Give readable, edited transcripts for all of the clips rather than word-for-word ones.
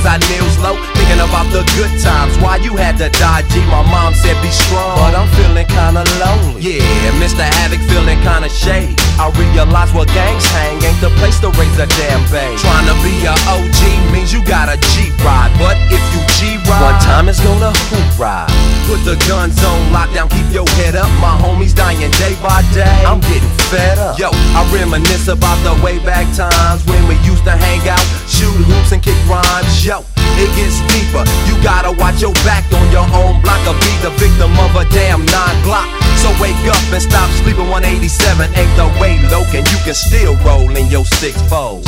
our nails low, thinking about the good times. Why you had to die, G? My mom said be strong, but I'm feeling kinda lonely. Yeah, Mr. Havoc feeling kinda shady. I realize where gangs hang ain't the place to raise a damn babe. Trying to be a OG means you gotta G-ride, but if you G-ride, one time it's gonna hoorah. Put the guns on lockdown, keep your head up. My homies dying day by day, I'm getting fed up. Yo, I reminisce about the way back times when we used to hang out, shoot hoops and kick rhymes. Yo, it gets deeper, you gotta watch your back on your own block or be the victim of a damn 9-block. So wake up and stop sleeping, 187 ain't the way low, and you can still roll in your 6-4.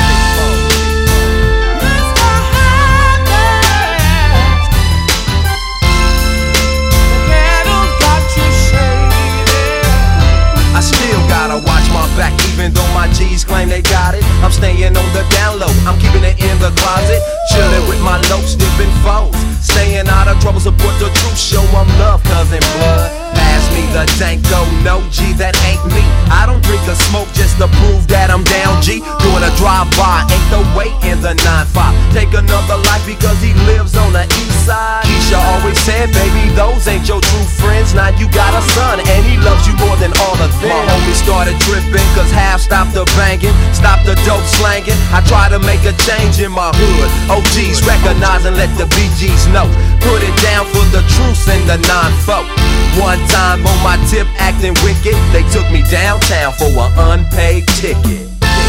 I still gotta watch my back, even though my G's claim they got it. I'm staying on the down low, I'm keeping it in the closet, chilling with my locs, dipping foes. Staying out of trouble, support the truth, show 'em love, cousin blood. Pass me the Danko, no G, that ain't me. I don't drink or smoke just to prove that I'm down, G. Doing a drive-by, ain't the way in the 9-5. Take another life because he lives on the east side. Keisha always said, baby, those ain't your true friends. Now you got a son and he loves you more than all of them. My homie started tripping cause half stopped the banging, stopped the dope slanging. I try to make a change in my hood. OGs recognize and let the BGs know. Put it down for the truce in the 9-4. One time on my tip acting wicked, they took me downtown for an unpaid ticket.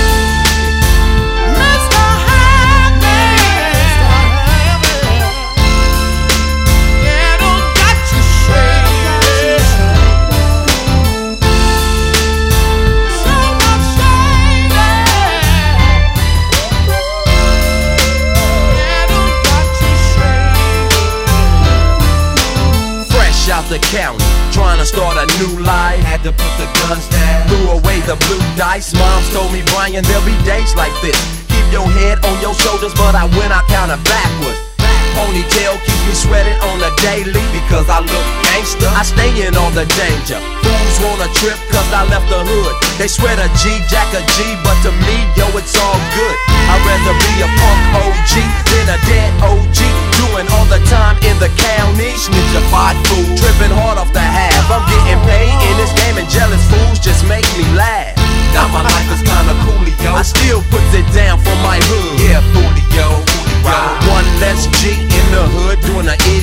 Out the county, trying to start a new life. Had to put the guns down, threw away the blue dice. Moms told me, Brian, there'll be days like this. Keep your head on your shoulders, but I went out kinda backwards. Ponytail keeps me sweating on the daily because I look gangster. I stay in on the danger. Fools wanna trip cause I left the hood. They swear to G, Jack a G, but to me, yo, it's all good. I'd rather be a punk OG than a dead OG. Doing all the time in the county, snitchified fool, tripping hard off the half. I'm getting paid in this game and jealous fools just make me laugh. Now my life is kinda coolio, I still put it down for my hood. Yeah, foolio, right. One less G in the hood doing the